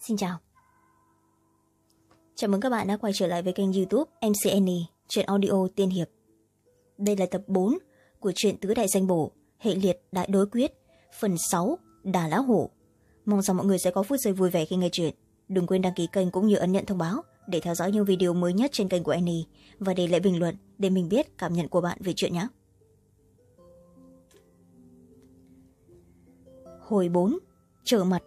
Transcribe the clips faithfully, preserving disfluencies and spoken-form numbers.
Xin chào. Chào mừng các bạn đã quay trở lại với kênh YouTube em xê en e truyện audio tiên hiệp. Đây là tập bốn của truyện Tứ Đại Danh Bổ, hệ liệt Đại Đối Quyết, phần sáu Đà Lá Hổ. Mong rằng mọi người sẽ có phút giây vui vẻ khi nghe truyện. Đừng quên đăng ký kênh cũng như ấn nhận thông báo để theo dõi những video mới nhất trên kênh của Annie và để lại bình luận để mình biết cảm nhận của bạn về chuyện nhé. Hồi bốn. Trở mặt.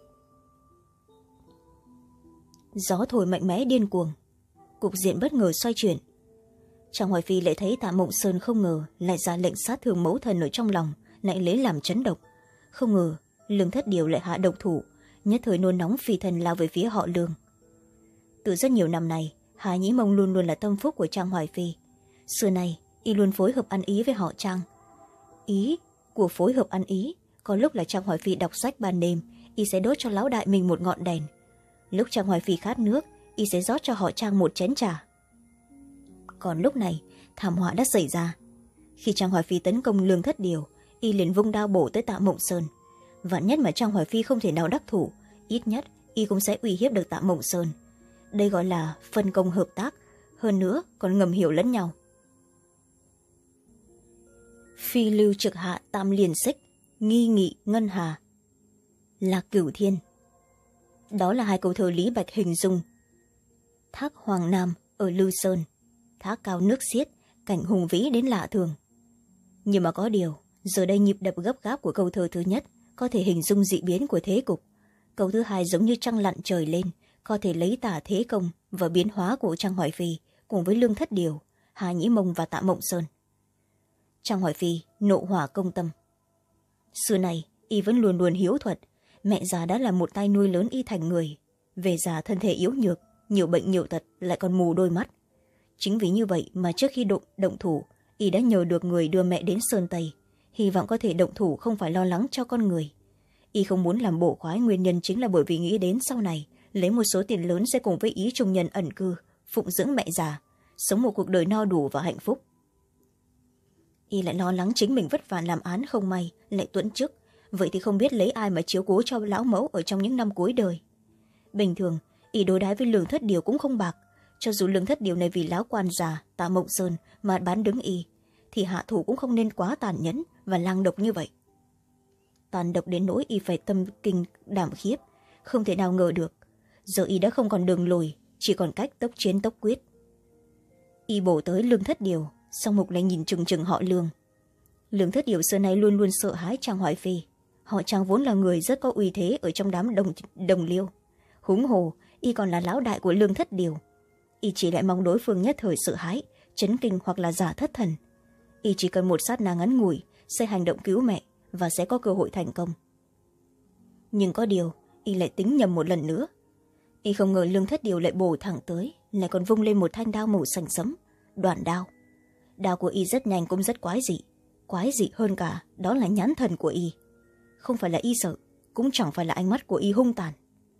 Gió thổi mạnh mẽ điên cuồng, cục diện bất ngờ xoay chuyển. Trang Hoài Phi lại thấy Tạ Mộng Sơn không ngờ lại ra lệnh sát thương mẫu thần ở trong lòng, lại lấy làm chấn động. Không ngờ Lương Thất Điều lại hạ độc thủ, nhất thời nôn nóng phi thần lao về phía họ Lương. Từ rất nhiều năm nay, Hà Nhĩ Mông luôn luôn là tâm phúc của Trang Hoài Phi. Xưa nay y luôn phối hợp ăn ý với họ Trang. Ý của phối hợp ăn ý có lúc là Trang Hoài Phi đọc sách ban đêm, y sẽ đốt cho lão đại mình một ngọn đèn. Lúc Trang Hoài Phi khát nước, y sẽ rót cho họ Trang một chén trà. Còn lúc này thảm họa đã xảy ra. Khi Trang Hoài Phi tấn công Lương Thất Điều, y liền vung đao bổ tới Tạ Mộng Sơn. Vạn nhất mà Trang Hoài Phi không thể nào đắc thủ, ít nhất y cũng sẽ uy hiếp được Tạ Mộng Sơn. Đây gọi là phân công hợp tác, hơn nữa còn ngầm hiểu lẫn nhau. Phi lưu trực hạ tam liền xích, nghi nghị ngân hà, Lạc Cửu Thiên. Đó là hai câu thơ Lý Bạch hình dung thác Hoàng Nam ở Lư Sơn, thác cao nước xiết, cảnh hùng vĩ đến lạ thường. Nhưng mà có điều, giờ đây nhịp đập gấp gáp của câu thơ thứ nhất có thể hình dung dị biến của thế cục. Câu thứ hai giống như trăng lặn trời lên, có thể lấy tả thế công và biến hóa của Trang Hoài Phi cùng với Lương Thất Điều, Hà Nhĩ Mông và Tạ Mộng Sơn. Trang Hoài Phi nộ hỏa công tâm. Xưa này y vẫn luôn luôn hiếu thuật, mẹ già đã là một tay nuôi lớn y thành người, về già thân thể yếu nhược, nhiều bệnh nhiều tật, lại còn mù đôi mắt. Chính vì như vậy mà trước khi động, động thủ y đã nhờ được người đưa mẹ đến Sơn Tây, hy vọng có thể động thủ không phải lo lắng cho con người. Y không muốn làm bộ khoái, nguyên nhân chính là bởi vì nghĩ đến sau này lấy một số tiền lớn sẽ cùng với ý trung nhân ẩn cư phụng dưỡng mẹ già, sống một cuộc đời no đủ và hạnh phúc. Y lại lo lắng chính mình vất vả làm án không may lại tuẫn chức, vậy thì không biết lấy ai mà chiếu cố cho lão mẫu ở trong những năm cuối đời. Bình thường y đối đãi với Lương Thất Điều cũng không bạc, cho dù Lương Thất Điều này vì lão quan già Tạ Mộng Sơn mà bán đứng y, thì hạ thủ cũng không nên quá tàn nhẫn và lang độc như vậy. Tàn độc đến nỗi y phải tâm kinh đảm khiếp, không thể nào ngờ được giờ y đã không còn đường lùi, chỉ còn cách tốc chiến tốc quyết. Y bổ tới Lương Thất Điều, song mục lại nhìn chừng chừng họ Lương. Lương Thất Điều xưa nay luôn luôn sợ hãi Trang Hoài Phi, họ Trang vốn là người rất có uy thế ở trong đám đồng, đồng liêu. Huống hồ y còn là lão đại của Lương Thất Điều, y chỉ lại mong đối phương nhất thời sợ hãi, chấn kinh hoặc là giả thất thần. Y chỉ cần một sát na ngắn ngủi sẽ hành động cứu mẹ và sẽ có cơ hội thành công. Nhưng có điều y lại tính nhầm một lần nữa. Y không ngờ Lương Thất Điều lại bổ thẳng tới, lại còn vung lên một thanh đao màu xanh sẫm, Đoạn đao. Đao của y rất nhanh cũng rất quái dị, quái dị hơn cả đó là nhãn thần của y. Không phải là y sợ, cũng chẳng phải là ánh mắt của y hung tàn,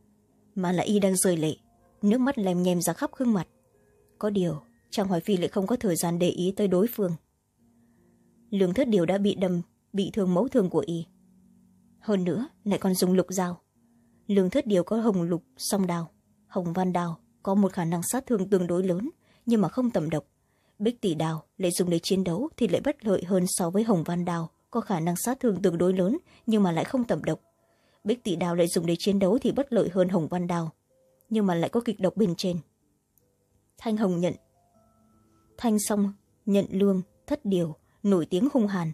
mà là y đang rơi lệ, nước mắt lem nhem ra khắp gương mặt. Có điều Trang Hoài Phi lại không có thời gian để ý tới đối phương. Lương Thất Điều đã bị đâm bị thương mẫu thương của y, hơn nữa lại còn dùng lục dao. Lương Thất Điều có hồng lục song đao, hồng văn đao có một khả năng sát thương tương đối lớn nhưng mà không tầm độc. Bích tỷ đao lại dùng để chiến đấu thì lại bất lợi hơn so với hồng văn đao, có khả năng sát thương tương đối lớn nhưng mà lại không tầm độc. Bích tỷ đao lại dùng để chiến đấu thì bất lợi hơn hồng văn đao, nhưng mà lại có kịch độc bên trên. Thanh hồng nhận thanh song nhận Lương Thất Điều nổi tiếng hung hàn.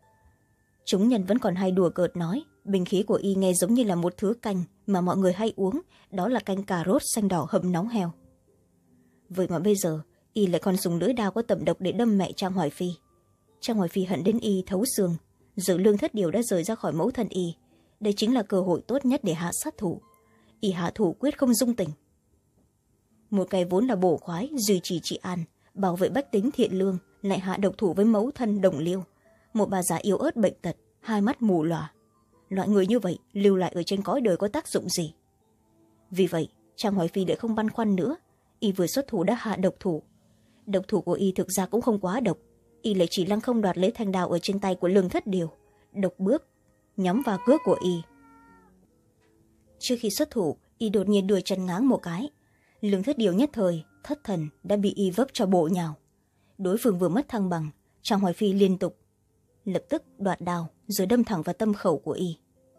Chúng nhân vẫn còn hay đùa cợt nói binh khí của y nghe giống như là một thứ canh mà mọi người hay uống, đó là canh cà rốt xanh đỏ hầm nóng heo. Vậy mà bây giờ y lại còn dùng lưỡi đao có tầm độc để đâm mẹ Trang Hoài Phi. Trang Hoài Phi hận đến y thấu xương. Giờ Lương Thất Điều đã rời ra khỏi mẫu thân y, đây chính là cơ hội tốt nhất để hạ sát thủ. Y hạ thủ quyết không dung tình. Một cái vốn là bổ khoái, duy trì trị an, bảo vệ bách tính thiện lương, lại hạ độc thủ với mẫu thân đồng liêu, một bà già yếu ớt bệnh tật, hai mắt mù lòa. Loại người như vậy lưu lại ở trên cõi đời có tác dụng gì? Vì vậy Trang Hoài Phi lại không băn khoăn nữa, y vừa xuất thủ đã hạ độc thủ. Độc thủ của y thực ra cũng không quá độc, y lại chỉ lăng không đoạt lấy thanh đao ở trên tay của Lương Thất Điều, độc bước nhắm vào cước của y. Trước khi xuất thủ Y đột nhiên đưa chân ngáng một cái. Lương Thất Điều nhất thời thất thần đã bị Y vấp cho bộ nhào. Đối phương vừa mất thăng bằng, Trang Hoài Phi liên tục lập tức đoạt đao rồi đâm thẳng vào tâm khẩu của Y.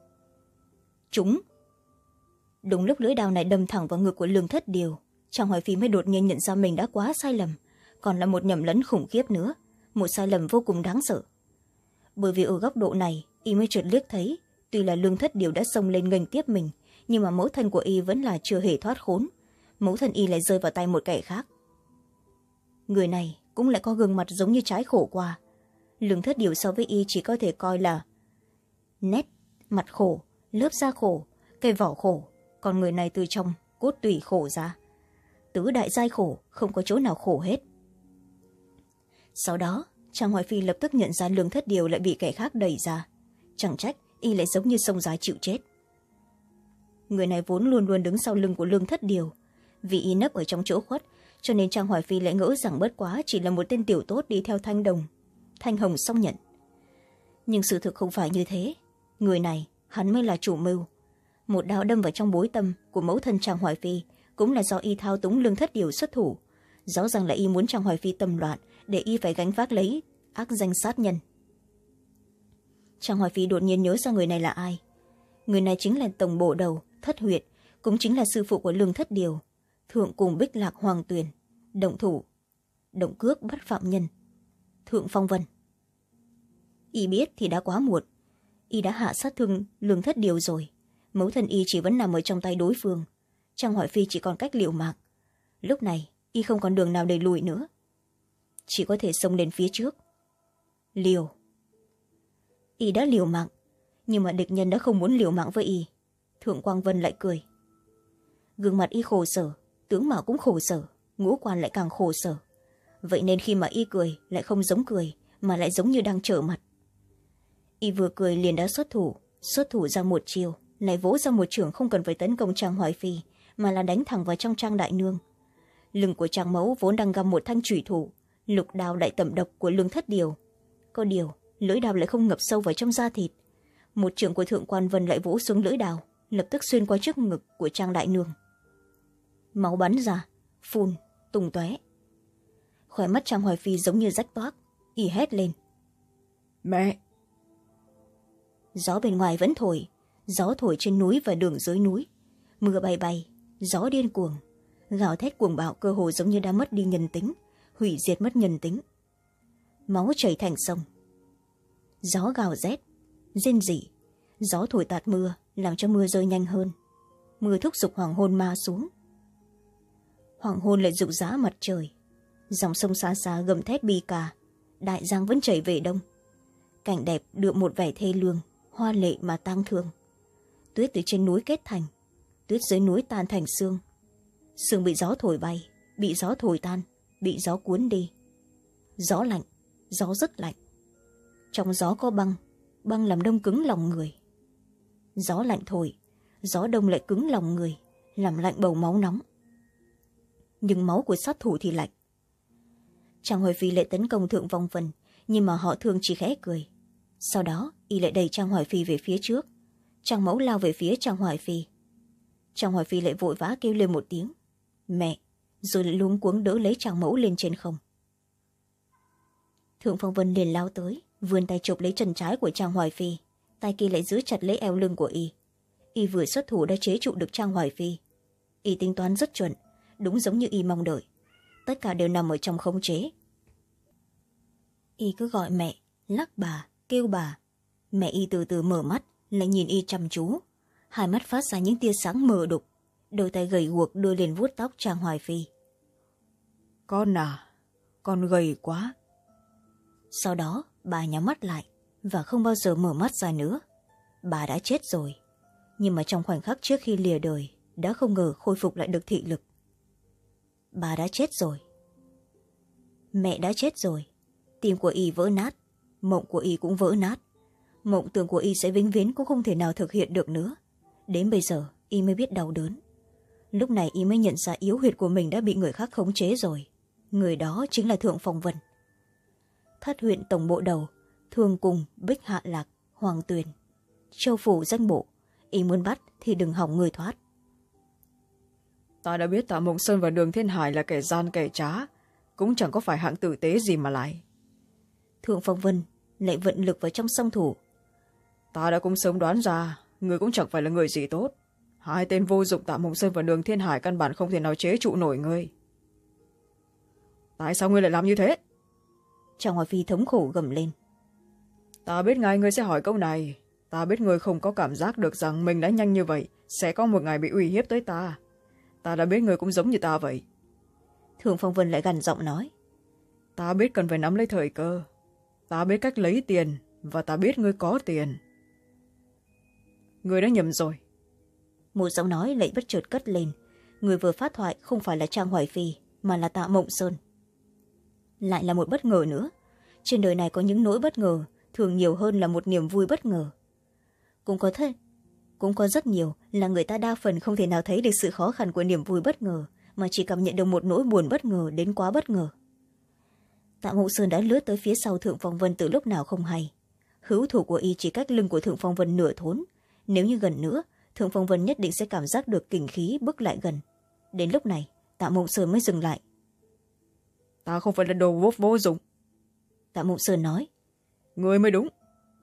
Trúng. Đúng lúc lưỡi đao này đâm thẳng vào ngực của Lương Thất Điều, Trang Hoài Phi mới đột nhiên nhận ra mình đã quá sai lầm, còn là một nhầm lẫn khủng khiếp nữa, một sai lầm vô cùng đáng sợ. Bởi vì ở góc độ này Y mới chợt liếc thấy, tuy là Lương Thất Điều đã xông lên nghênh tiếp mình, nhưng mà mẫu thân của Y vẫn là chưa hề thoát khốn. Mẫu thân Y lại rơi vào tay một kẻ khác. Người này cũng lại có gương mặt giống như trái khổ qua. Lương Thất Điều so với Y chỉ có thể coi là nét mặt khổ, lớp da khổ, cây vỏ khổ, còn người này từ trong cốt tủy khổ ra. Tứ đại giai khổ, không có chỗ nào khổ hết. Sau đó Trang Hoài Phi lập tức nhận ra Lương Thất Điều lại bị kẻ khác đẩy ra. Chẳng trách Y lại giống như sông dài chịu chết. Người này vốn luôn luôn đứng sau lưng của Lương Thất Điều. Vì Y nấp ở trong chỗ khuất, cho nên Trang Hoài Phi lại ngỡ rằng bất quá chỉ là một tên tiểu tốt đi theo Thanh Đồng, Thanh Hồng Song Nhận. Nhưng sự thực không phải như thế. Người này, hắn mới là chủ mưu. Một đao đâm vào trong bối tâm của mẫu thân Trang Hoài Phi cũng là do Y thao túng Lương Thất Điều xuất thủ. Rõ ràng là Y muốn Trang Hoài Phi tâm loạn để Y phải gánh vác lấy ác danh sát nhân. Trang Hoài Phi đột nhiên nhớ ra người này là ai. Người này chính là tổng bộ đầu Thất Huyệt, cũng chính là sư phụ của Lương Thất Điều, thượng cùng Bích Lạc Hoàng Tuyền, động thủ động cước bắt phạm nhân Thượng Phong Vân. Y biết thì đã quá muộn. Y đã hạ sát thương Lương Thất Điều rồi. Mẫu thân Y chỉ vẫn nằm ở trong tay đối phương. Trang Hoài Phi chỉ còn cách liều mạng. Lúc này Y không còn đường nào để lùi nữa, chỉ có thể xông lên phía trước. Liều. Y đã liều mạng, nhưng mà địch nhân đã không muốn liều mạng với Y. Thượng Quang Vân lại cười. Gương mặt Y khổ sở, tướng mạo cũng khổ sở, ngũ quan lại càng khổ sở. Vậy nên khi mà Y cười lại không giống cười, mà lại giống như đang trở mặt. Y vừa cười liền đã xuất thủ, xuất thủ ra một chiều, lại vỗ ra một chưởng không cần phải tấn công Trang Hoài Phi, mà là đánh thẳng vào trong Trang đại nương. Lưng của Trang mẫu vốn đang găm một thanh chủy thủ, lục đao đại tẩm độc của Lương Thất Điều. Có điều lưỡi đao lại không ngập sâu vào trong da thịt. Một chưởng của Thượng Quan Vân lại vỗ xuống lưỡi đao, lập tức xuyên qua trước ngực của Trang đại nương. Máu bắn ra, phun tung tóe. Khóe mắt Trang Hoài Phi giống như rách toác. Y hét lên. Mẹ! Gió bên ngoài vẫn thổi, gió thổi trên núi và đường dưới núi. Mưa bay bay, gió điên cuồng, gào thét cuồng bạo, cơ hồ giống như đã mất đi nhân tính, hủy diệt mất nhân tính. Máu chảy thành sông. Gió gào rét, rên rỉ, gió thổi tạt mưa, làm cho mưa rơi nhanh hơn. Mưa thúc giục hoàng hôn ma xuống. Hoàng hôn lại rụng rã mặt trời. Dòng sông xa xa gầm thét bi ca, đại giang vẫn chảy về đông. Cảnh đẹp đưa một vẻ thê lương, hoa lệ mà tang thương. Tuyết từ trên núi kết thành, tuyết dưới núi tan thành sương. Sương bị gió thổi bay, bị gió thổi tan, bị gió cuốn đi. Gió lạnh, gió rất lạnh. Trong gió có băng, băng làm đông cứng lòng người. Gió lạnh thổi, gió đông lại cứng lòng người, làm lạnh bầu máu nóng. Nhưng máu của sát thủ thì lạnh. Trang Hoài Phi lại tấn công Thượng Phong Vân, nhưng mà họ thường chỉ khẽ cười. Sau đó Y lại đẩy Trang Hoài Phi về phía trước. Trang mẫu lao về phía Trang Hoài Phi. Trang Hoài Phi lại vội vã kêu lên một tiếng mẹ, rồi lại luống cuống đỡ lấy Trang mẫu lên trên không. Thượng Phong Vân liền lao tới, vươn tay chụp lấy chân trái của Trang Hoài Phi, tay kia lại giữ chặt lấy eo lưng của Y. Y vừa xuất thủ đã chế trụ được Trang Hoài Phi. Y tính toán rất chuẩn, đúng giống như Y mong đợi, tất cả đều nằm ở trong khống chế. Y cứ gọi mẹ, lắc bà, kêu bà. Mẹ Y từ từ mở mắt, lại nhìn Y chăm chú, hai mắt phát ra những tia sáng mờ đục, đôi tay gầy guộc đưa lên vuốt tóc Trang Hoài Phi. Con à, con gầy quá. Sau đó bà nhắm mắt lại và không bao giờ mở mắt ra nữa. Bà đã chết rồi, nhưng mà trong khoảnh khắc trước khi lìa đời đã không ngờ khôi phục lại được thị lực. Bà đã chết rồi. Mẹ đã chết rồi. Tim của Y vỡ nát, mộng của Y cũng vỡ nát. Mộng tưởng của Y sẽ vĩnh viễn cũng không thể nào thực hiện được nữa. Đến bây giờ Y mới biết đau đớn. Lúc này Y mới nhận ra yếu huyệt của mình đã bị người khác khống chế rồi. Người đó chính là Thượng Phong Vân. Thất huyện tổng bộ đầu, Thường cùng Bích Hạ Lạc, Hoàng Tuyền, Châu phủ danh bộ. Y muốn bắt thì đừng hỏng người thoát. Ta đã biết Tạ Mộng Sơn và Đường Thiên Hải là kẻ gian kẻ trá, cũng chẳng có phải hạng tử tế gì mà lại. Thượng Phong Vân lại vận lực vào trong song thủ. Ta đã cũng sớm đoán ra, người cũng chẳng phải là người gì tốt. Hai tên vô dụng Tạ Mộng Sơn và Đường Thiên Hải căn bản không thể nào chế trụ nổi ngươi. Tại sao ngươi lại làm như thế? Trang Hoài Phi thống khổ gầm lên. Ta biết ngay ngươi sẽ hỏi câu này. Ta biết ngươi không có cảm giác được rằng mình đã nhanh như vậy sẽ có một ngày bị uy hiếp tới ta. Ta đã biết ngươi cũng giống như ta vậy. Thượng Phong Vân lại gằn giọng nói. Ta biết cần phải nắm lấy thời cơ. Ta biết cách lấy tiền, và ta biết ngươi có tiền. Ngươi đã nhầm rồi. Một giọng nói lại bất chợt cất lên. Người vừa phát thoại không phải là Trang Hoài Phi, mà là Tạ Mộng Sơn. Lại là một bất ngờ nữa. Trên đời này có những nỗi bất ngờ thường nhiều hơn là một niềm vui bất ngờ. Cũng có thế, cũng có rất nhiều là người ta đa phần không thể nào thấy được sự khó khăn của niềm vui bất ngờ, mà chỉ cảm nhận được một nỗi buồn bất ngờ đến quá bất ngờ. Tạ Mộng Sơn đã lướt tới phía sau Thượng Phong Vân từ lúc nào không hay. Hữu thủ của y chỉ cách lưng của Thượng Phong Vân nửa thốn. Nếu như gần nữa, Thượng Phong Vân nhất định sẽ cảm giác được kình khí bước lại gần. Đến lúc này, Tạ Mộng Sơn mới dừng lại. Ta không phải là đồ vô, vô dụng. Tạ Mộng Sơn nói. Ngươi mới đúng.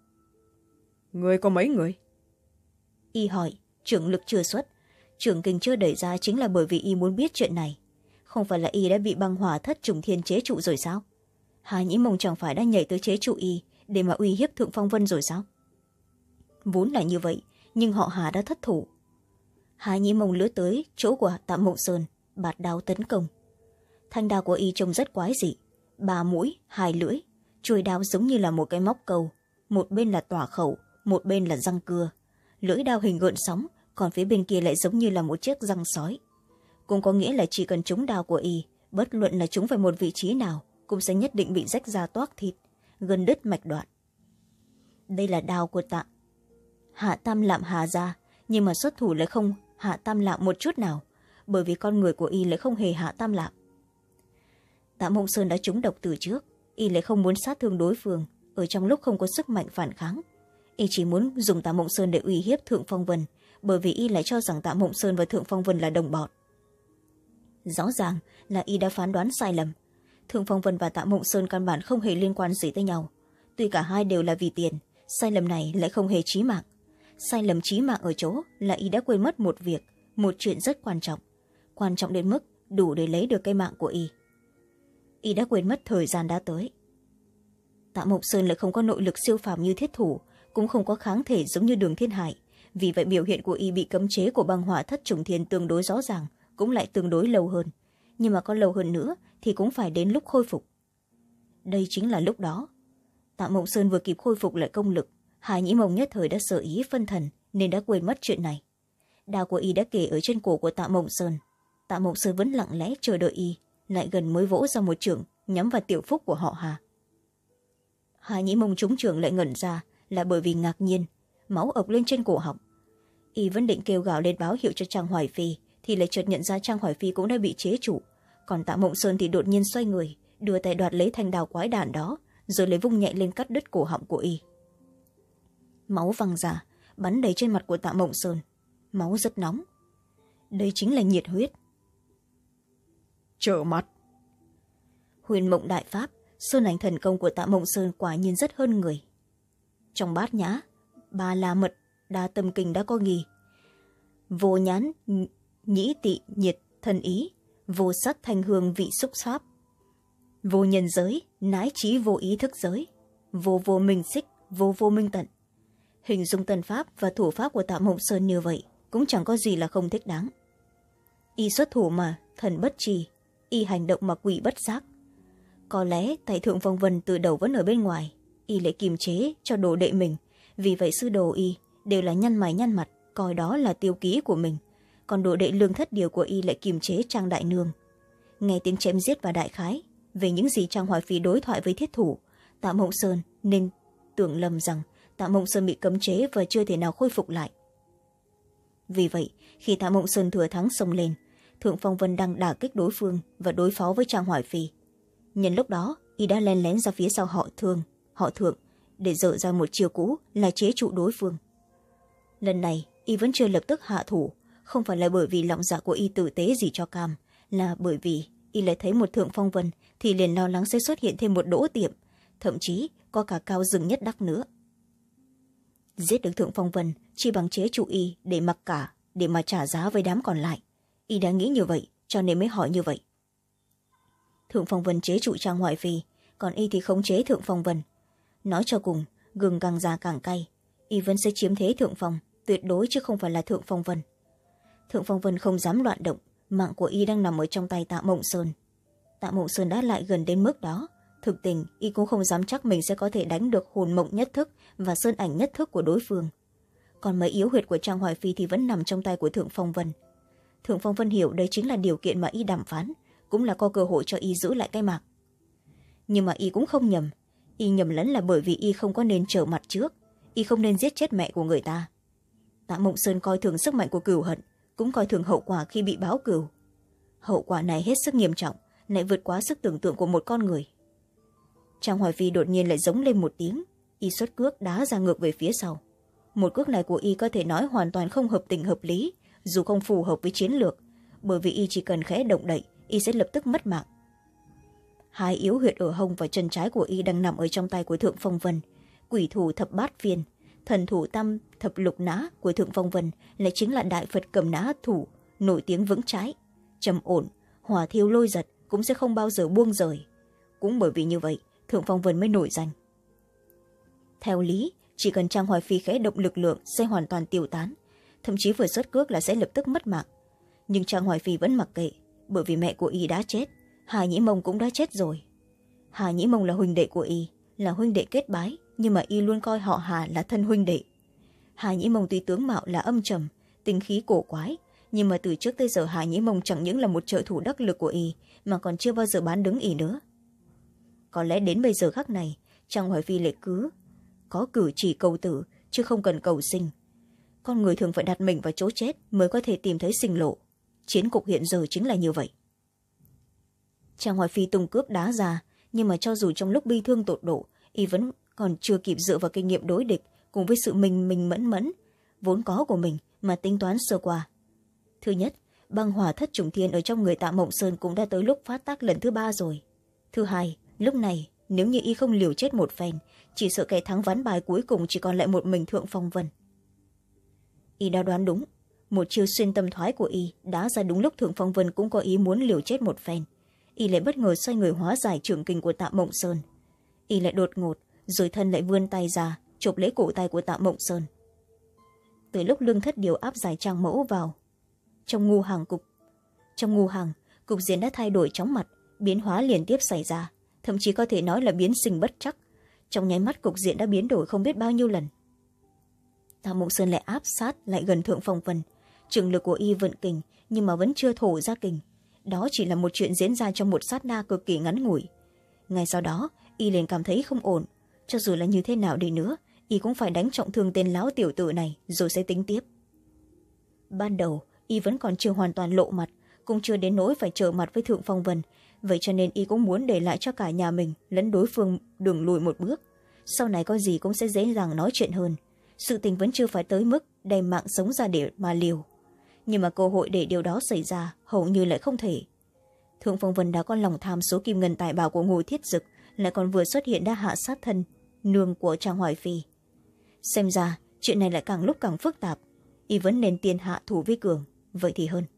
Ngươi có mấy người? Y hỏi, trưởng lực chưa xuất. Trưởng kình chưa đẩy ra chính là bởi vì y muốn biết chuyện này. Không phải là y đã bị băng hỏa thất trùng thiên chế trụ rồi sao? Hà Nhĩ Mông chẳng phải đã nhảy tới chế trụ y để mà uy hiếp Thượng Phong Vân rồi sao? Vốn là như vậy, nhưng họ Hà đã thất thủ. Hà Nhĩ Mông lướt tới chỗ của Tạ Mộng Sơn, bạt đao tấn công. Thanh đao của y trông rất quái dị. Ba mũi, hai lưỡi, chuôi đao giống như là một cái móc câu. Một bên là tỏa khẩu, một bên là răng cưa. Lưỡi đao hình gợn sóng, còn phía bên kia lại giống như là một chiếc răng sói. Cũng có nghĩa là chỉ cần trúng đao của y, bất luận là trúng phải một vị trí nào, cũng sẽ nhất định bị rách ra toác thịt, gần đứt mạch đoạn. Đây là đao của Tạ Hạ Tam Lạm Hà gia, nhưng mà xuất thủ lại không hạ Tam Lạm một chút nào, bởi vì con người của y lại không hề hạ Tam Lạm. Tạ Mộng Sơn đã trúng độc từ trước, y lại không muốn sát thương đối phương ở trong lúc không có sức mạnh phản kháng. Y chỉ muốn dùng Tạ Mộng Sơn để uy hiếp Thượng Phong Vân, bởi vì y lại cho rằng Tạ Mộng Sơn và Thượng Phong Vân là đồng bọn. Rõ ràng là y đã phán đoán sai lầm. Thượng Phong Vân và Tạ Mộng Sơn căn bản không hề liên quan gì tới nhau. Tuy cả hai đều là vì tiền, sai lầm này lại không hề chí mạng. Sai lầm chí mạng ở chỗ là y đã quên mất một việc, một chuyện rất quan trọng. Quan trọng đến mức đủ để lấy được cái mạng của y. Y đã quên mất thời gian đã tới. Tạ Mộng Sơn lại không có nội lực siêu phàm như thiết thủ, cũng không có kháng thể giống như Đường Thiên Hải. Vì vậy biểu hiện của y bị cấm chế của băng hỏa thất trùng thiên tương đối rõ ràng, cũng lại tương đối lâu hơn. Nhưng mà có lâu hơn nữa thì cũng phải đến lúc khôi phục. Đây chính là lúc đó. Tạ Mộng Sơn vừa kịp khôi phục lại công lực, Hà Nhĩ Mông nhất thời đã sợ ý phân thần nên đã quên mất chuyện này. Đao của y đã kề ở trên cổ của Tạ Mộng Sơn. Tạ Mộng Sơn vẫn lặng lẽ chờ đợi y, lại gần mới vỗ ra một chưởng nhắm vào tiểu phúc của họ Hà. Hà Nhĩ Mông trúng chưởng lại ngẩn ra là bởi vì ngạc nhiên, máu ộc lên trên cổ họng. Y vẫn định kêu gào lên báo hiệu cho Trang Hoài Phi thì lại chợt nhận ra Trang Hoài Phi cũng đã bị chế trụ, còn Tạ Mộng Sơn thì đột nhiên xoay người, đưa tay đoạt lấy thanh đao quái đản đó, rồi lấy vung nhẹ lên cắt đứt cổ họng của y. Máu văng ra, bắn đầy trên mặt của Tạ Mộng Sơn. Máu rất nóng. Đây chính là nhiệt huyết. Trở mặt. Huyền Mộng Đại Pháp, sơn ảnh thần công của Tạ Mộng Sơn quả nhiên rất hơn người. Trong bát nhã, ba la mật, đa tâm kinh đã có ghi: vô nhãn, nhĩ tị nhiệt thần ý, vô sắc thanh hương vị xúc pháp, vô nhân giới, nái trí vô ý thức giới, vô vô minh xích, vô vô minh tận. Hình dung tân pháp và thủ pháp của Tạ Mộng Sơn như vậy cũng chẳng có gì là không thích đáng. Y xuất thủ mà thần bất trì, y hành động mà quỷ bất giác. Có lẽ tại Thượng Phong Vân từ đầu vẫn ở bên ngoài, y lại kiềm chế cho đồ đệ mình, vì vậy sư đồ y đều là nhăn mày nhăn mặt, coi đó là tiêu ký của mình, còn đồ đệ Lương Thất Điều của y lại kiềm chế Trang Đại Nương. Nghe tiếng chém giết và đại khái về những gì Trang Hoài Phi đối thoại với thiết thủ, Tạ Mộng Sơn nên tưởng lầm rằng Tạ Mộng Sơn bị cấm chế và chưa thể nào khôi phục lại. Vì vậy, khi Tạ Mộng Sơn thừa thắng xông lên, Thượng Phong Vân đang đả kích đối phương và đối phó với Trang Hoài Phi. Nhân lúc đó, y đã len lén ra phía sau họ Thương, họ Thượng để dở ra một chiêu cũ là chế trụ đối phương. Lần này, y vẫn chưa lập tức hạ thủ, không phải là bởi vì lòng dạ của y tử tế gì cho cam, là bởi vì y lại thấy một Thượng Phong Vân thì liền lo lắng sẽ xuất hiện thêm một Đỗ Tiệm, thậm chí có cả Cao Dương Nhất Đắc nữa. Giết được Thượng Phong Vân chỉ bằng chế trụ y để mặc cả, để mà trả giá với đám còn lại. Y đã nghĩ như vậy cho nên mới hỏi như vậy. Thượng Phong Vân chế trụ Trang Hoài Phi, còn y thì khống chế Thượng Phong Vân. Nói cho cùng, gừng càng già càng cay, y vẫn sẽ chiếm thế thượng phong, tuyệt đối chứ không phải là Thượng Phong Vân. Thượng Phong Vân không dám loạn động, mạng của y đang nằm ở trong tay Tạ Mộng Sơn. Tạ Mộng Sơn đã lại gần đến mức đó, thực tình y cũng không dám chắc mình sẽ có thể đánh được hồn mộng nhất thức và sơn ảnh nhất thức của đối phương. Còn mấy yếu huyệt của Trang Hoài Phi thì vẫn nằm trong tay của Thượng Phong Vân. Thượng Phong Vân hiểu đây chính là điều kiện mà y đàm phán, cũng là có cơ hội cho y giữ lại cái mạng. Nhưng mà y cũng không nhầm, y nhầm lẫn là bởi vì y không có nên trở mặt trước, y không nên giết chết mẹ của người ta. Tạ Mộng Sơn coi thường sức mạnh của cừu hận, cũng coi thường hậu quả khi bị báo cừu. Hậu quả này hết sức nghiêm trọng, lại vượt quá sức tưởng tượng của một con người. Trang Hoài Phi đột nhiên lại giống lên một tiếng, y xuất cước đá ra ngược về phía sau. Một cước này của y có thể nói hoàn toàn không hợp tình hợp lý, dù không phù hợp với chiến lược, bởi vì y chỉ cần khẽ động đậy y sẽ lập tức mất mạng. Hai yếu huyệt ở hông và chân trái của y đang nằm ở trong tay của Thượng Phong Vân. Quỷ thủ thập bát phiên, thần thủ tam thập lục nã của Thượng Phong Vân lại chính là đại Phật cầm nã thủ nổi tiếng vững trái, trầm ổn, hỏa thiêu lôi giật cũng sẽ không bao giờ buông rời. Cũng bởi vì như vậy Thượng Phong Vân mới nổi danh. Theo lý, chỉ cần Trang Hoài Phi khẽ động lực lượng sẽ hoàn toàn tiêu tán, thậm chí vừa xuất cước là sẽ lập tức mất mạng. Nhưng Trang Hoài Phi vẫn mặc kệ, bởi vì mẹ của y đã chết, Hà Nhĩ Mông cũng đã chết rồi. Hà Nhĩ Mông là huynh đệ của y, là huynh đệ kết bái, nhưng mà y luôn coi họ Hà là thân huynh đệ. Hà Nhĩ Mông tuy tướng mạo là âm trầm, tinh khí cổ quái, nhưng mà từ trước tới giờ Hà Nhĩ Mông chẳng những là một trợ thủ đắc lực của y, mà còn chưa bao giờ bán đứng y nữa. Có lẽ đến bây giờ khắc này, Trang Hoài Phi lại cứ có cử chỉ cầu tử, chứ không cần cầu sinh. Con người thường phải đặt mình vào chỗ chết mới có thể tìm thấy sinh lộ. Chiến cục hiện giờ chính là như vậy. Trang Hoài Phi tung cước đá ra, nhưng mà cho dù trong lúc bi thương tột độ, y vẫn còn chưa kịp dựa vào kinh nghiệm đối địch cùng với sự mình mình mẫn mẫn vốn có của mình mà tính toán sơ qua. Thứ nhất, băng hỏa thất trùng thiên ở trong người Tạ Mộng Sơn cũng đã tới lúc phát tác lần thứ ba rồi. Thứ hai, lúc này nếu như y không liều chết một phen, chỉ sợ kẻ thắng ván bài cuối cùng chỉ còn lại một mình Thượng Phong Vân. Y đã đoán đúng, một chiêu xuyên tâm thoái của y đã ra đúng lúc Thượng Phong Vân cũng có ý muốn liều chết một phen. Y lại bất ngờ xoay người hóa giải trưởng kình của Tạ Mộng Sơn. Y lại đột ngột rồi thân lại vươn tay ra chộp lấy cổ tay của Tạ Mộng Sơn. Từ lúc Lương Thất Điều áp giải Trang Mẫu vào trong ngu hàng cục trong ngu hàng cục diện đã thay đổi chóng mặt, biến hóa liên tiếp xảy ra, thậm chí có thể nói là biến sinh bất trắc. Trong nháy mắt cục diện đã biến đổi không biết bao nhiêu lần. Tạ Mộng Sơn lại áp sát lại gần Thượng Phong Vân, trường lực của y vận kình nhưng mà vẫn chưa thổ ra kình. Đó chỉ là một chuyện diễn ra trong một sát na cực kỳ ngắn ngủi. Ngay sau đó y liền cảm thấy không ổn, cho dù là như thế nào đi nữa y cũng phải đánh trọng thương tên láo tiểu tử này rồi sẽ tính tiếp. Ban đầu y vẫn còn chưa hoàn toàn lộ mặt, cũng chưa đến nỗi phải trở mặt với Thượng Phong Vân, vậy cho nên y cũng muốn để lại cho cả nhà mình lẫn đối phương đường lùi một bước, sau này có gì cũng sẽ dễ dàng nói chuyện hơn. Sự tình vẫn chưa phải tới mức đem mạng sống ra để mà liều, nhưng mà cơ hội để điều đó xảy ra hầu như lại không thể. Thượng Phong Vân đã có lòng tham số kim ngân tài bảo của Ngô Thiết Dực, lại còn vừa xuất hiện đã hạ sát thân nương của Trang Hoài Phi. Xem ra chuyện này lại càng lúc càng phức tạp, y vẫn nên tiên hạ thủ vi cường vậy thì hơn.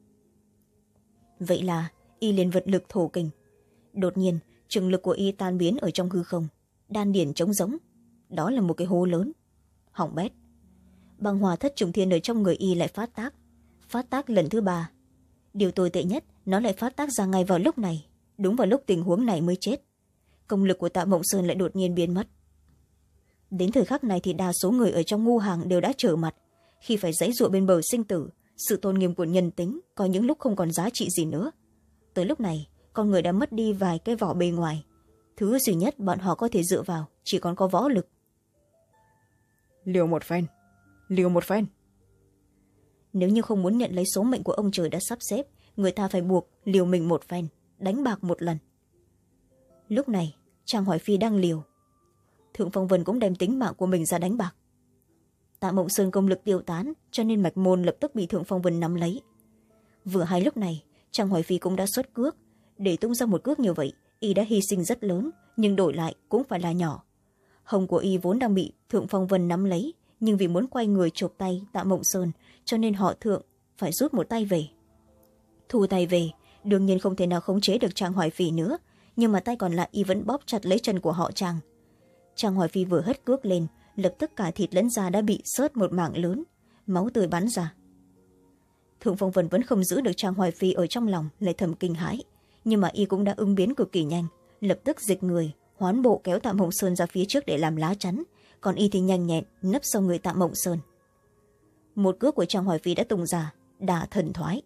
Vậy là y liền vật lực thổ kình. Đột nhiên trường lực của y tan biến ở trong hư không, đan điển trống rỗng. Đó là một cái hố lớn. Hỏng bét. Băng hỏa thất trùng thiên ở trong người y lại phát tác, phát tác lần thứ ba. Điều tồi tệ nhất, nó lại phát tác ra ngay vào lúc này, đúng vào lúc tình huống này mới chết. Công lực của Tạ Mộng Sơn lại đột nhiên biến mất. Đến thời khắc này thì đa số người ở trong ngu hàng đều đã trở mặt, khi phải giãy giụa bên bờ sinh tử, sự tôn nghiêm của nhân tính có những lúc không còn giá trị gì nữa. Tới lúc này con người đã mất đi vài cái vỏ bề ngoài, thứ duy nhất bọn họ có thể dựa vào chỉ còn có võ lực. Liều một phen, liều một phen. Nếu như không muốn nhận lấy số mệnh của ông trời đã sắp xếp, người ta phải buộc liều mình một phen, đánh bạc một lần. Lúc này Trang Hoài Phi đang liều, Thượng Phong Vân cũng đem tính mạng của mình ra đánh bạc. Tạ Mộng Sơn công lực tiêu tán, cho nên mạch môn lập tức bị Thượng Phong Vân nắm lấy. vừa hay lúc này Trang Hoài Phi cũng đã xuất cước. Để tung ra một cước như vậy, y đã hy sinh rất lớn, nhưng đổi lại cũng phải là nhỏ. Hồng của y vốn đang bị Thượng Phong Vân nắm lấy, nhưng vì muốn quay người chộp tay Tạ Mộng Sơn, cho nên họ Thượng phải rút một tay về. Thu tay về, đương nhiên không thể nào khống chế được Trang Hoài Phi nữa, nhưng mà tay còn lại y vẫn bóp chặt lấy chân của họ Trang. Trang Hoài Phi vừa hất cước lên, lập tức cả thịt lẫn da đã bị xớt một mảng lớn, máu tươi bắn ra. Thượng Phong Vân vẫn không giữ được Trang Hoài Phi ở trong lòng, lại thầm kinh hãi, nhưng mà y cũng đã ứng biến cực kỳ nhanh, lập tức dịch người hoán bộ kéo Tạ Mộng Sơn ra phía trước để làm lá chắn, còn y thì nhanh nhẹn nấp sau người Tạ Mộng Sơn. Một cước của Trang Hoài Phi đã tung ra, đả thần thoái.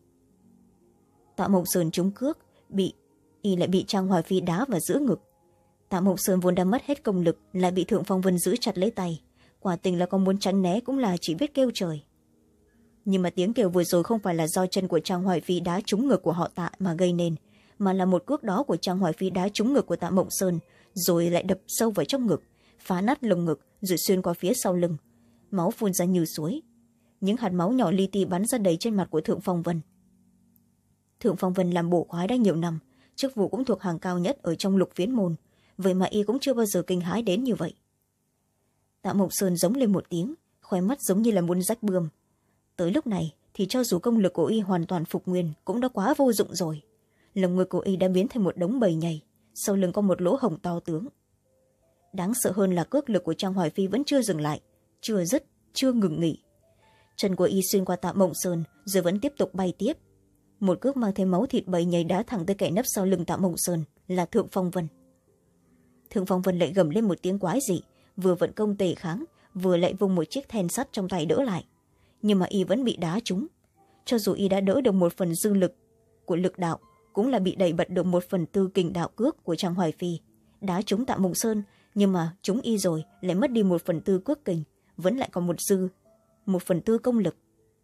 Tạ Mộng Sơn trúng cước, bị y lại bị Trang Hoài Phi đá vào giữa ngực. Tạ Mộng Sơn vốn đã mất hết công lực, lại bị Thượng Phong Vân giữ chặt lấy tay, quả tình là con muốn tránh né cũng là chỉ biết kêu trời. Nhưng mà tiếng kêu vừa rồi không phải là do chân của Trang Hoài Phi đá trúng ngực của họ Tạ mà gây nên, mà là một cước đó của Trang Hoài Phi đá trúng ngực của Tạ Mộng Sơn, rồi lại đập sâu vào trong ngực, phá nát lồng ngực, rồi xuyên qua phía sau lưng. Máu phun ra như suối, những hạt máu nhỏ li ti bắn ra đầy trên mặt của Thượng Phong Vân. Thượng Phong Vân làm bổ khoái đã nhiều năm, chức vụ cũng thuộc hàng cao nhất ở trong Lục Phiến môn, vậy mà y cũng chưa bao giờ kinh hãi đến như vậy. Tạ Mộng Sơn giống lên một tiếng, khóe mắt giống như là muốn rách bươm. Tới lúc này thì cho dù công lực của y hoàn toàn phục nguyên cũng đã quá vô dụng rồi. Lồng ngực của y đã biến thành một đống bầy nhầy, sau lưng có một lỗ hổng to tướng. Đáng sợ hơn là cước lực của Trang Hoài Phi vẫn chưa dừng lại, chưa dứt, chưa ngừng nghỉ. Chân của y xuyên qua Tạ Mộng Sơn rồi vẫn tiếp tục bay tiếp. Một cước mang thêm máu thịt bầy nhầy đá thẳng tới kẻ nấp sau lưng Tạ Mộng Sơn là Thượng Phong Vân. Thượng Phong Vân lại gầm lên một tiếng quái dị, vừa vận công tề kháng, vừa lại vung một chiếc then sắt trong tay đỡ lại. Nhưng mà y vẫn bị đá trúng. Cho dù y đã đỡ được một phần dư lực của lực đạo, cũng là bị đẩy bật được một phần tư kình đạo cước của Trang Hoài Phi. Đá trúng Tạ Mộng Sơn, nhưng mà trúng y rồi lại mất đi một phần tư cước kình, vẫn lại còn một dư một phần tư công lực.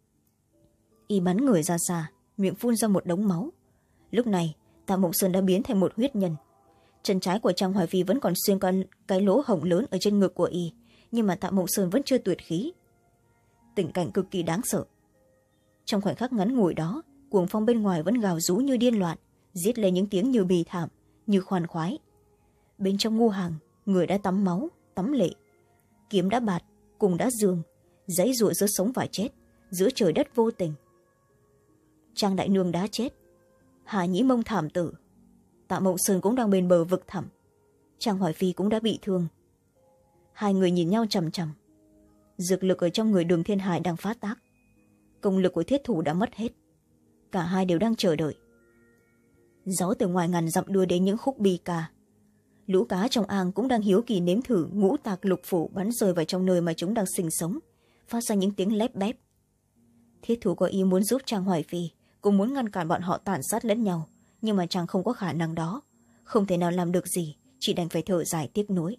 Y bắn người ra xa, miệng phun ra một đống máu. Lúc này Tạ Mộng Sơn đã biến thành một huyết nhân. Chân trái của Trang Hoài Phi vẫn còn xuyên qua cái lỗ hổng lớn ở trên ngực của y, nhưng mà Tạ Mộng Sơn vẫn chưa tuyệt khí. Tình cảnh cực kỳ đáng sợ. Trong khoảnh khắc ngắn ngủi đó, cuồng phong bên ngoài vẫn gào rú như điên loạn, giết lên những tiếng như bì thảm, như khoan khoái. Bên trong ngu hàng, người đã tắm máu, tắm lệ, kiếm đã bạt, cùng đã giường, giãy giụa giữa sống và chết, giữa trời đất vô tình. Trang đại nương đã chết, Hà Nhĩ Mông thảm tử, Tạ Mộng Sơn cũng đang bên bờ vực thẳm, Trang Hoài Phi cũng đã bị thương. Hai người nhìn nhau chằm chằm. Dược lực ở trong người Đường Thiên Hải đang phát tác, công lực của thiết thủ đã mất hết. Cả hai đều đang chờ đợi. Gió từ ngoài ngàn dặm đưa đến những khúc bi ca. Lũ cá trong ang cũng đang hiếu kỳ nếm thử ngũ tạc lục phủ bắn rơi vào trong nơi mà chúng đang sinh sống, phát ra những tiếng lép bép. Thiết thủ có ý muốn giúp Trang Hoài Phi, cũng muốn ngăn cản bọn họ tàn sát lẫn nhau, nhưng mà chàng không có khả năng đó, không thể nào làm được gì, chỉ đành phải thở dài tiếc nuối.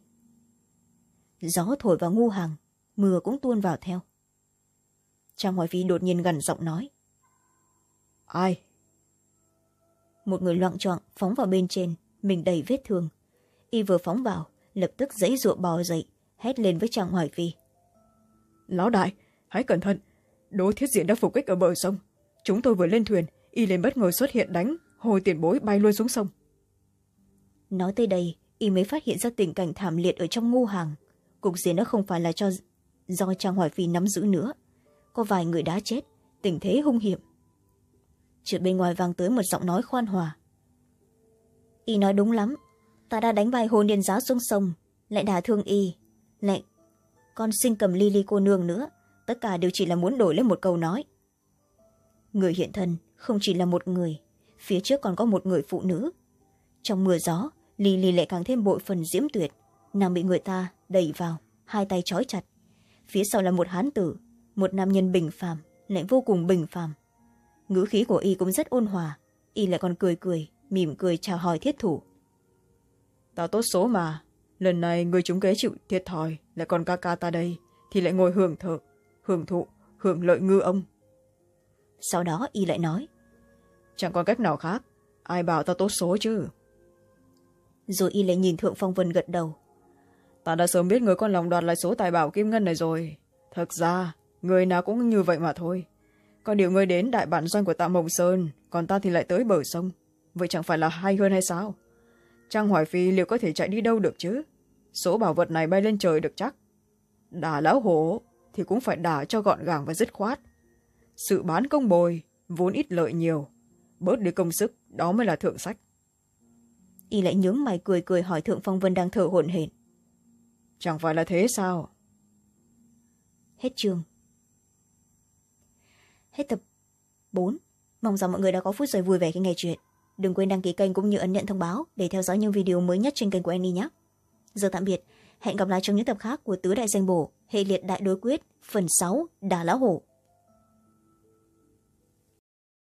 Gió thổi vào ngu hàng, mưa cũng tuôn vào theo. Trang Hoài Phi đột nhiên gần giọng nói: Ai? Một người loạng choạng phóng vào bên trên, mình đầy vết thương. Y vừa phóng vào, lập tức giãy giụa bò dậy, hét lên với Trang Hoài Phi: Lão đại, hãy cẩn thận, Đỗ Thiết Diện đã phục kích ở bờ sông. Chúng tôi vừa lên thuyền, y liền bất ngờ xuất hiện đánh, hồi tiền bối bay luôn xuống sông. Nói tới đây, y mới phát hiện ra tình cảnh thảm liệt ở trong ngu hàng. Cục diện đã không phải là cho do Trang Hoài Phi nắm giữ nữa, có vài người đã chết, tình thế hung hiểm. Chợt bên ngoài vang tới một giọng nói khoan hòa: Y nói đúng lắm, ta đã đánh vai hồn điền giáo xuống sông, lại đả thương y, lại con xin cầm ly ly cô nương nữa, tất cả đều chỉ là muốn đổi lên một câu nói. Người hiện thân không chỉ là một người, phía trước còn có một người phụ nữ. Trong mưa gió, ly ly lại càng thêm bội phần diễm tuyệt, nàng bị người ta đẩy vào, hai tay trói chặt. Phía sau là một hán tử, một nam nhân bình phàm, lại vô cùng bình phàm. Ngữ khí của y cũng rất ôn hòa, y lại còn cười cười, mỉm cười chào hỏi thiết thủ: Ta tốt số mà, lần này người chúng kế chịu thiệt thòi, lại còn ca ca ta đây, thì lại ngồi hưởng thợ, hưởng thụ, hưởng lợi ngư ông. Sau đó y lại nói: Chẳng còn cách nào khác, ai bảo ta tốt số chứ. Rồi y lại nhìn Thượng Phong Vân gật đầu: Ta đã sớm biết người con lòng đoạt lại số tài bảo kim ngân này rồi. Thực ra người nào cũng như vậy mà thôi, có điều ngươi đến đại bản doanh của Tạ Mộng Sơn, còn ta thì lại tới bờ sông, vậy chẳng phải là hay hơn hay sao? Trang Hoài Phi liệu có thể chạy đi đâu được chứ? Số bảo vật này bay lên trời được chắc. Đả lão hổ thì cũng phải đả cho gọn gàng và dứt khoát. Sự bán công bồi vốn ít lợi nhiều, bớt đi công sức, đó mới là thượng sách. Y lại nhướng mày cười cười hỏi Thượng Phong Vân đang thở hổn hển. Chẳng phải là thế sao? Hết chương. Hết tập bốn. Mong rằng mọi người đã có phút giây vui vẻ khi nghe chuyện. Đừng quên đăng ký kênh cũng như ấn nhận thông báo để theo dõi những video mới nhất trên kênh của Annie nhé. Giờ tạm biệt, hẹn gặp lại trong những tập khác của Tứ Đại Danh Bổ, hệ liệt đại đối quyết, phần sáu, Đả Lão Hổ.